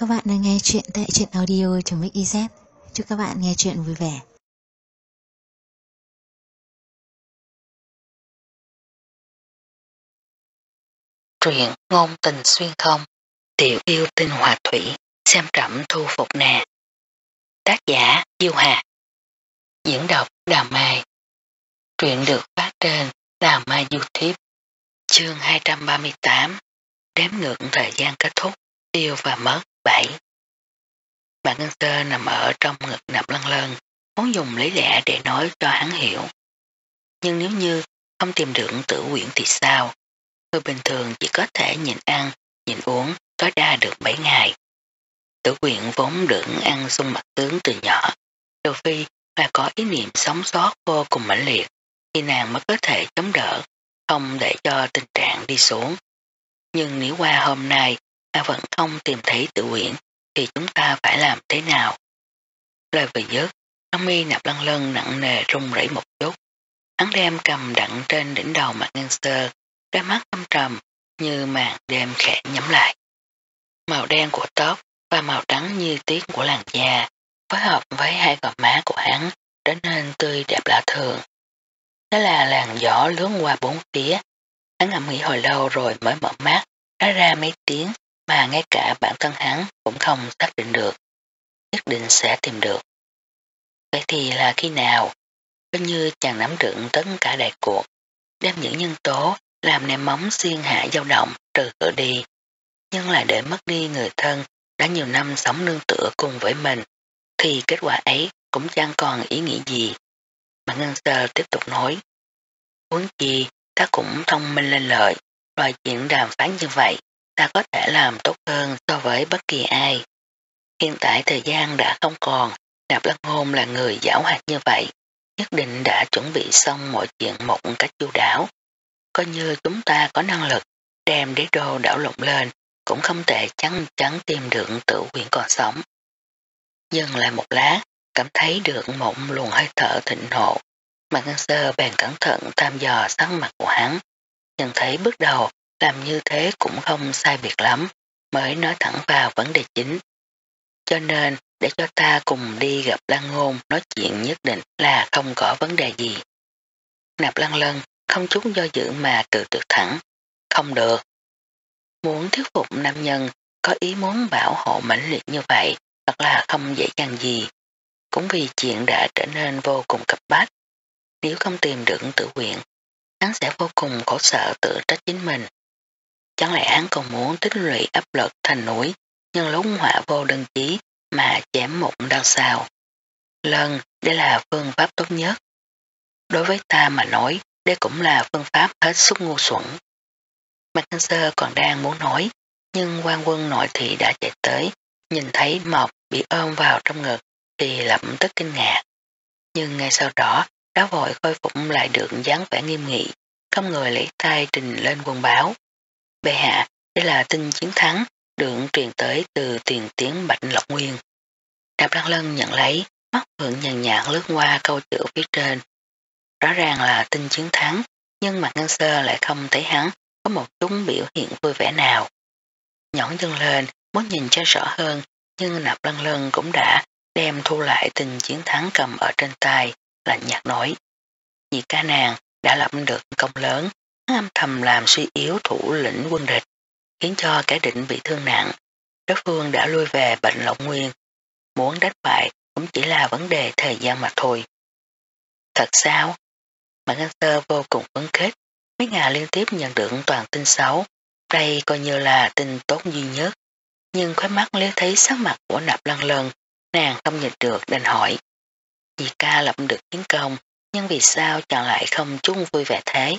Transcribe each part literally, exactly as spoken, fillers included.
các bạn đang nghe chuyện tại truyện audio.mixyz. Chúc các bạn nghe chuyện vui vẻ. Truyện ngôn tình xuyên không, tiểu yêu tinh hòa thủy, xem trẫm thu phục nè. Tác giả Diêu Hà. Diễn đọc Đào Mai. Truyện được phát trên Đào Mai YouTube. Chương hai trăm ba mươi tám. Đếm ngược thời gian kết thúc. Yêu và mất bảy. Bạn Ngân Sơ nằm ở trong ngực Nạp Lân Lân, muốn dùng lý lẽ để nói cho hắn hiểu. Nhưng nếu như không tìm được Tử Quyển thì sao? Người bình thường chỉ có thể nhịn ăn, nhịn uống, tối đa được bảy ngày. Tử Quyển vốn được ăn sung mặt tướng từ nhỏ, trừ phi mà có ý niệm sống sót vô cùng mãnh liệt, thì nàng mới có thể chống đỡ, không để cho tình trạng đi xuống. Nhưng nếu qua hôm nay mà vẫn không tìm thấy Tử Quyển, thì chúng ta phải làm thế nào? Lời vừa dứt, trong mi Nạp Lân Lân nặng nề rung rẩy một chút. Hắn đem cầm đặng trên đỉnh đầu Mạc Ngân Sơ, đôi mắt thâm trầm như màn đêm khẽ nhắm lại. Màu đen của tóc và màu trắng như tuyết của làn da phối hợp với hai gò má của hắn trở nên tươi đẹp lạ thường. Đó là làn gió lướn qua bốn phía. Hắn ngẫm nghĩ hồi lâu rồi mới mở mắt, nói ra mấy tiếng mà ngay cả bản thân hắn cũng không xác định được. Nhất định sẽ tìm được. Vậy thì là khi nào? Cứ như chàng nắm được tất cả đại cuộc, đem những nhân tố làm nệm móng xuyên hạ dao động trừ cửa đi, nhưng lại để mất đi người thân đã nhiều năm sống nương tựa cùng với mình, thì kết quả ấy cũng chẳng còn ý nghĩa gì. Mà Ngân Sơ tiếp tục nói, huống chi ta cũng thông minh lên lợi, loại chuyện đàm phán như vậy ta có thể làm tốt hơn so với bất kỳ ai. Hiện tại thời gian đã không còn, Nạp Lân Hôn là người giảo hoạt như vậy, nhất định đã chuẩn bị xong mọi chuyện một cách chu đáo. Coi như chúng ta có năng lực đem đế đô đảo lộn lên, cũng không thể chắn chắn tìm được Tử Quyển còn sống. Dừng lại một lát, cảm thấy được một luồng hơi thở thịnh nộ. Mạc Ngân Sơ bèn cẩn thận tham dò sắc mặt của hắn, nhận thấy bước đầu làm như thế cũng không sai biệt lắm, mới nói thẳng vào vấn đề chính. Cho nên để cho ta cùng đi gặp Lan Ngôn nói chuyện nhất định là không có vấn đề gì. Nạp Lân Lân không chút do dự mà từ tuyệt thẳng. Không được. Muốn thuyết phục nam nhân có ý muốn bảo hộ mãnh liệt như vậy thật là không dễ dàng gì. Cũng vì chuyện đã trở nên vô cùng cấp bách. Nếu không tìm được Tử Quyển, hắn sẽ vô cùng khổ sợ tự trách chính mình. Chẳng lẽ hắn còn muốn tích lũy áp lực thành núi, nhưng lúc họa vô đơn chí mà chém một đau sao? Lần, đây là phương pháp tốt nhất. Đối với ta mà nói, đây cũng là phương pháp hết sức ngu xuẩn. Mạc Ngân Sơ còn đang muốn nói, nhưng quan quân nội thị đã chạy tới, nhìn thấy Mộc bị ôm vào trong ngực thì lập tức kinh ngạc. Nhưng ngay sau đó, đã vội khôi phục lại được dáng vẻ nghiêm nghị, không người lấy tay trình lên quân báo. Bệ hạ, đây là tin chiến thắng, được truyền tới từ tiền tiến Bạch Lộc Nguyên. Nạp Lân Lân nhận lấy, mắt phượng nhàn nhạt lướt qua câu chữ phía trên. Rõ ràng là tin chiến thắng, nhưng Mạc Ngân Sơ lại không thấy hắn có một chút biểu hiện vui vẻ nào. Nhõng dâng lên, muốn nhìn cho rõ hơn, nhưng Nạp Lân Lân cũng đã đem thu lại tin chiến thắng cầm ở trên tay, lạnh nhạt nói. Nhị ca nàng đã lập được công lớn, âm thầm làm suy yếu thủ lĩnh quân địch, khiến cho kẻ địch bị thương nặng. Đối phương đã lui về Bệnh Lộc Nguyên, muốn đánh bại cũng chỉ là vấn đề thời gian mà thôi. Thật sao? Mạc Ngân Sơ vô cùng phấn khích, mấy ngày liên tiếp nhận được toàn tin xấu, đây coi như là tin tốt duy nhất. Nhưng khói mắt liếc thấy sắc mặt của Nạp Lân Lân, nàng không nhịn được đành hỏi. Dì ca lập được chiến công, nhưng vì sao chàng lại không chung vui vẻ thế?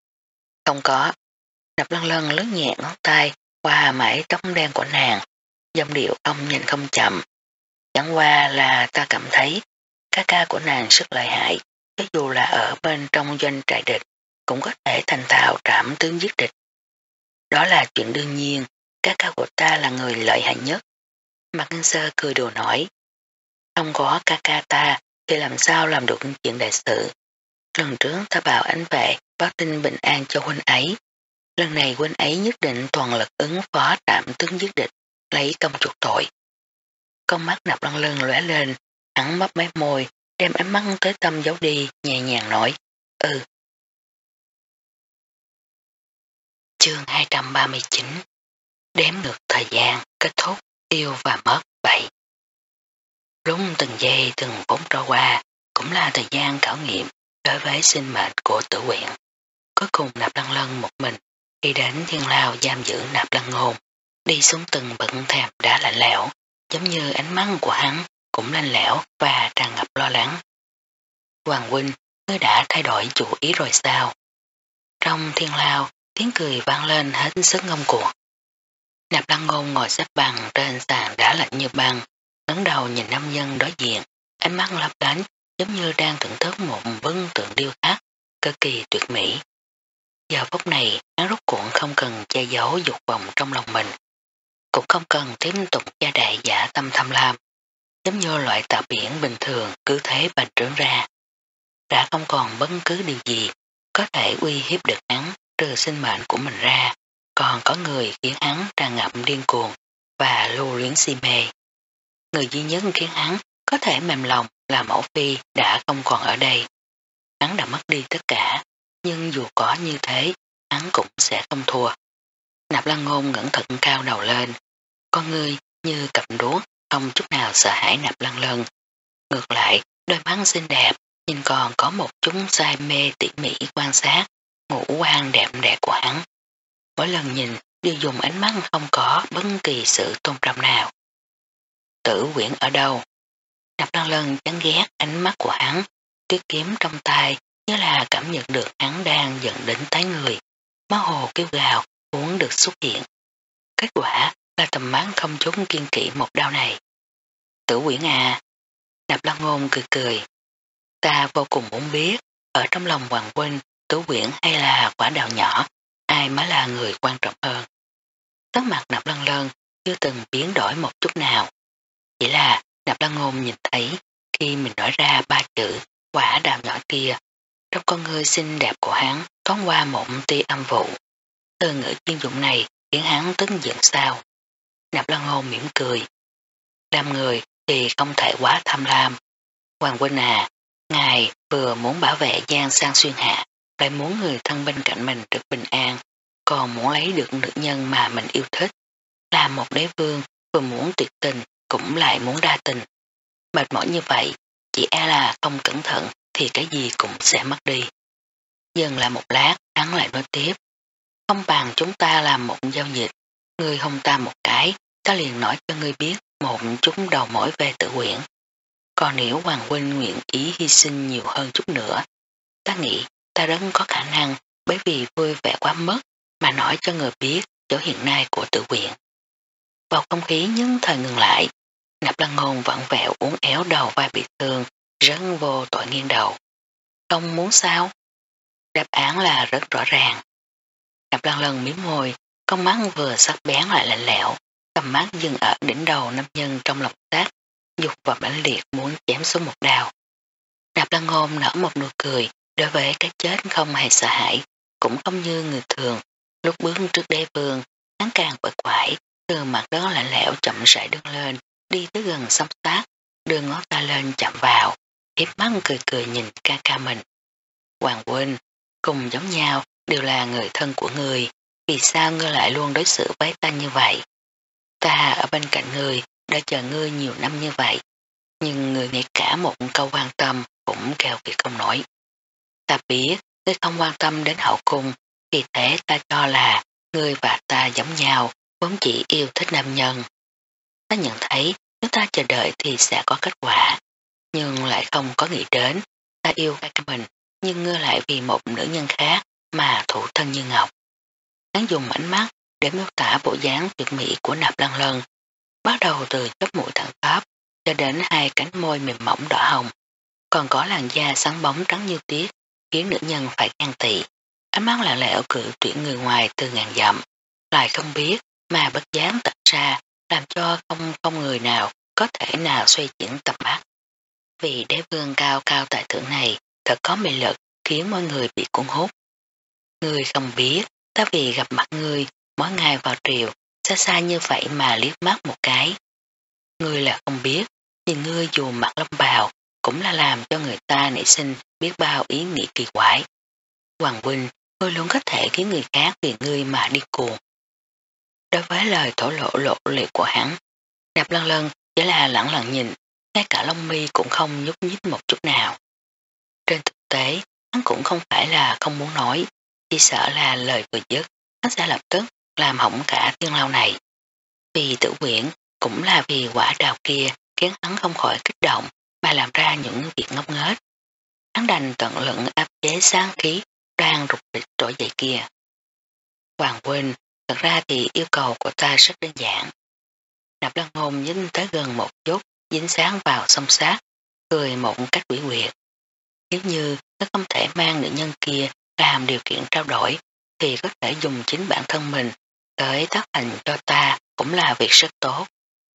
Không có. Nạp Lân Lân lướt nhẹ ngón tay qua mãi tóc đen của nàng, giọng điệu không nhìn không chậm. Chẳng qua là ta cảm thấy ca ca của nàng rất lợi hại, cho dù là ở bên trong doanh trại địch cũng có thể thành thạo trảm tướng giết địch. Đó là chuyện đương nhiên, ca ca của ta là người lợi hại nhất. Mạc Ngân Sơ cười đùa nói, không có ca ca ta thì làm sao làm được chuyện đại sự. Lần trước ta bảo ánh vệ báo tin bình an cho huynh ấy, lần này huynh ấy nhất định toàn lực ứng phó trảm tướng giết địch, lấy công chuộc tội. Con mắt Nạp Lăng Lân lóe lên, hắn mấp máy môi, đem ánh mắt tới tâm giấu đi, nhẹ nhàng nói, ừ. Chương hai trăm ba mươi chín Đếm ngược thời gian, kết thúc, yêu và mất, bảy. Lúc từng giây từng phút trôi qua, cũng là thời gian khảo nghiệm đối với sinh mệnh của Tử Quyện. Cuối cùng Nạp Lăng Lân một mình, đi đến thiên lao giam giữ Nạp Lăng Ngôn, đi xuống từng bậc thềm đá lạnh lẽo, giống như ánh mắt của hắn cũng lạnh lẽo và tràn ngập lo lắng. Hoàng huynh, ngươi đã thay đổi chủ ý rồi sao? Trong thiên lao, tiếng cười vang lên hết sức ngông cuồng. Nạp Lăng Ngôn ngồi xếp bằng trên sàn đá lạnh như băng, ngẩng đầu nhìn nam nhân đối diện, ánh mắt lấp lánh giống như đang thưởng thức một bức tượng điêu khắc cực kỳ tuyệt mỹ. Giờ phút này, hắn rút cuộn không cần che giấu dục vọng trong lòng mình, cũng không cần tiếp tục gia đại giả tâm tham lam, giống như loại tạo biển bình thường cứ thế bành trướng ra. Đã không còn bất cứ điều gì có thể uy hiếp được hắn trừ sinh mệnh của mình ra, còn có người khiến hắn tràn ngập điên cuồng và lưu luyến si mê. Người duy nhất khiến hắn có thể mềm lòng là mẫu phi đã không còn ở đây. Hắn đã mất đi tất cả, nhưng dù có như thế, hắn cũng sẽ không thua. Nạp Lăng Ngôn ngẩng thật cao đầu lên, con ngươi như cặp đuốc, không chút nào sợ hãi Nạp Lăng Lân. Ngược lại, đôi mắt xinh đẹp, nhìn còn có một chút say mê tỉ mỉ quan sát, ngũ quan đẹp đẽ của hắn. Mỗi lần nhìn đều dùng ánh mắt không có bất kỳ sự tôn trọng nào. Tử Quyển ở đâu? Nạp Lăng Lân chán ghét ánh mắt của hắn, tuyết kiếm trong tay như là cảm nhận được hắn đang giận đến tái người. Máu hồ kêu gào muốn được xuất hiện. Kết quả là tầm mắt không chút kiên kỵ một đau này. Tử Quyển à? Nạp Lăng Ngôn cười cười. Ta vô cùng muốn biết, ở trong lòng Hoàng huynh, Tử Quyển hay là quả đào nhỏ, ai mới là người quan trọng hơn. Tất mặt Nạp Lăng Lân chưa từng biến đổi một chút nào. Chỉ là Nạp Lăng Ngôn nhìn thấy khi mình nói ra ba chữ quả đào nhỏ kia, trong con ngươi xinh đẹp của hắn thoáng qua một tia âm vụ. Từ ngữ chuyên dụng này khiến hắn tức giận sao. Nạp Lăng Ngôn mỉm cười. Làm người thì không thể quá tham lam. Hoàng huynh à, ngài vừa muốn bảo vệ Giang Sang Xuyên Hạ, lại muốn người thân bên cạnh mình được bình an, còn muốn lấy được nữ nhân mà mình yêu thích. Là một đế vương vừa muốn tuyệt tình cũng lại muốn đa tình. Mệt mỏi như vậy, chỉ e là không cẩn thận thì cái gì cũng sẽ mất đi. Dừng lại một lát, hắn lại nói tiếp. Không bằng chúng ta làm một giao dịch, ngươi hôn ta một cái, ta liền nói cho ngươi biết một chút đầu mối về Tử Quyển. Còn nếu Hoàng huynh nguyện ý hy sinh nhiều hơn chút nữa, ta nghĩ ta rất có khả năng bởi vì vui vẻ quá mất mà nói cho người biết chỗ hiện nay của Tử Quyển. Bầu không khí những thời ngừng lại, Nạp Lăng Ngôn vặn vẹo uốn éo đầu vai bị thương, rất vô tội nghiêng đầu. Không muốn sao? Đáp án là rất rõ ràng. Nạp Lăng Lân miếm môi, con mắt vừa sắc bén lại lạnh lẽo, tầm mắt dừng ở đỉnh đầu nam nhân trong lòng sát, dục và mãnh liệt muốn chém xuống một đao. Nạp Lăng Ngôn nở một nụ cười, đối với cái chết không hề sợ hãi, cũng không như người thường. Lúc bước trước đế vương, hắn càng quậy quải, từ mặt đó lạnh lẽo chậm rãi đứng lên, đi tới gần xăm sát, đưa ngón tay lên chạm vào, hiếp mắt cười cười nhìn ca ca mình. Hoàng huynh, cùng giống nhau, đều là người thân của người, vì sao ngươi lại luôn đối xử với ta như vậy? Ta ở bên cạnh ngươi, đã chờ ngươi nhiều năm như vậy, nhưng ngươi ngay cả một câu quan tâm cũng kêu việc không nổi. Ta biết, ngươi không quan tâm đến hậu cung, vì thế ta cho là ngươi và ta giống nhau, vốn chỉ yêu thích nam nhân. Ta nhận thấy nếu ta chờ đợi thì sẽ có kết quả, nhưng lại không có nghĩ đến, ta yêu ca ca mình, nhưng ngươi lại vì một nữ nhân khác mà thủ thân như ngọc. Hắn dùng ánh mắt để miêu tả bộ dáng tuyệt mỹ của Nạp Lăng Lân, bắt đầu từ chóp mũi thẳng tắp cho đến hai cánh môi mềm mỏng đỏ hồng, còn có làn da sáng bóng trắng như tiết, khiến nữ nhân phải ghen tị. Ánh mắt lạnh lẽo cự tuyển người ngoài từ ngàn dặm, lại không biết mà bất giác tạch ra, làm cho không không người nào có thể nào xoay chuyển tầm mắt. Vì đế vương cao cao tại thượng này thật có mê lực khiến mọi người bị cuốn hút. Ngươi không biết, ta vì gặp mặt ngươi, mỗi ngày vào triều xa xa như vậy mà liếc mắt một cái. Ngươi là không biết, nhìn ngươi dù mặc long bào cũng là làm cho người ta nảy sinh biết bao ý nghĩ kỳ quái. Hoàng huynh, ngươi luôn có thể khiến người khác vì ngươi mà đi cuồng. Đối với lời thổ lộ lộ liệt của hắn, Nạp Lân Lân chỉ là lẳng lặng nhìn, ngay cả lông mi cũng không nhúc nhích một chút nào. Trên thực tế, hắn cũng không phải là không muốn nói, chỉ sợ là lời vừa dứt, hắn sẽ lập tức làm hỏng cả thiên lao này. Vì Tử Quyển cũng là vì quả đào kia khiến hắn không khỏi kích động mà làm ra những việc ngốc nghếch. Hắn đành tận lực áp chế sáng khí đang rụt rịch trỗi dậy kia. Hoàng huynh, thật ra thì yêu cầu của ta rất đơn giản. Nạp Lân Ngôn dính tới gần một chút, dính sáng vào song sát, cười một cách quỷ quyệt. Nếu như nó không thể mang nữ nhân kia làm điều kiện trao đổi, thì có thể dùng chính bản thân mình tới tác thành cho ta cũng là việc rất tốt.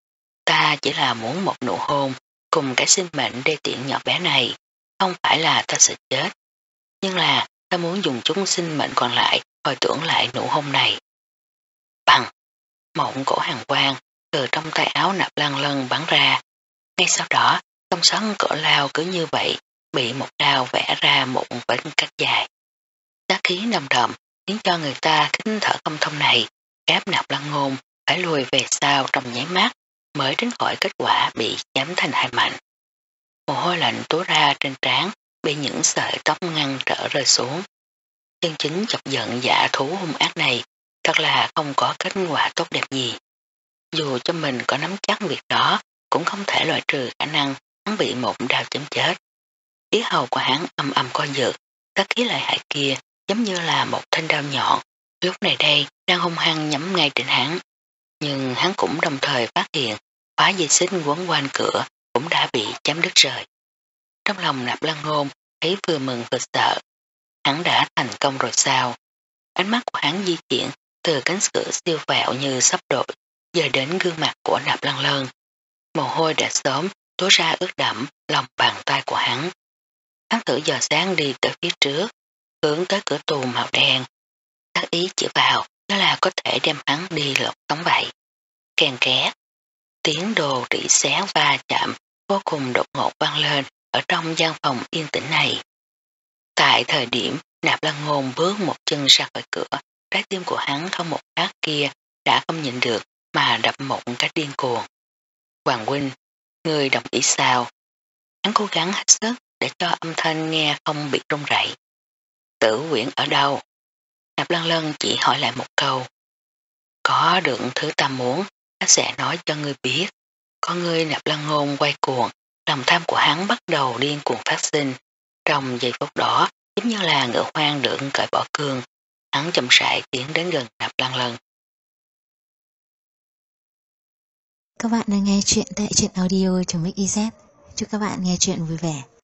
Ta chỉ là muốn một nụ hôn cùng cái sinh mệnh đê tiện nhỏ bé này, không phải là ta sẽ chết. Nhưng là ta muốn dùng chúng sinh mệnh còn lại hồi tưởng lại nụ hôn này. Bằng, mộng cổ hàng quang từ trong tay áo Nạp Lân Lân bắn ra. Ngay sau đó, trong sân cổ lao cứ như vậy bị một đao vẽ ra một vết cắt dài. Sát khí nồng đậm khiến cho người ta kính thở không thông này, ép Nạp Lân Ngôn phải lùi về sau trong nháy mắt mới tránh khỏi kết quả bị chém thành hai mảnh. Mồ hôi lạnh túa ra trên trán bị những sợi tóc ngăn trở rơi xuống. Chân chính chọc giận dạ thú hung ác này thật là không có kết quả tốt đẹp gì. Dù cho mình có nắm chắc việc đó cũng không thể loại trừ khả năng hắn bị một đao chém chết. Yết hầu của hắn âm âm co giật, sát khí lợi hại kia giống như là một thanh đao nhọn, lúc này đây đang hung hăng nhắm ngay trên hắn. Nhưng hắn cũng đồng thời phát hiện khóa dây xích quấn quanh cửa cũng đã bị chém đứt rời. Trong lòng Nạp Lân Ngôn thấy vừa mừng vừa sợ. Hắn đã thành công rồi sao? Ánh mắt của hắn di chuyển từ cánh cửa siêu vẹo như sắp đổ dời đến gương mặt của Nạp Lân Lân. Mồ hôi đã sớm túa ra ướt đẫm lòng bàn tay của hắn. Hắn thử dò sáng đi tới phía trước, hướng tới cửa tù màu đen. Tác ý chỉ vào đó là có thể đem hắn đi lột sống vậy. Kèn két, tiếng đồ rỉ xé va chạm vô cùng đột ngột vang lên ở trong gian phòng yên tĩnh này. Tại thời điểm Nạp Lân Ngôn bước một chân ra khỏi cửa, trái tim của hắn không một phát kia đã không nhịn được mà đập một cách điên cuồng. Hoàng huynh, người đồng ý sao? Hắn cố gắng hết sức để cho âm thanh nghe không bị rung rẩy. Tử Quyển ở đâu? Nạp Lân Lân chỉ hỏi lại một câu. Có được thứ ta muốn, ta sẽ nói cho ngươi biết. Có ngươi Nạp Lân Ngôn quay cuồng, lòng tham của hắn bắt đầu điên cuồng phát sinh. Trong giây phút đó, giống như là ngựa hoang được cởi bỏ cương, hắn chậm rãi tiến đến gần Nạp Lân Lân. Các bạn đang nghe chuyện tại truyện audio.mixyz. Chúc các bạn nghe chuyện vui vẻ.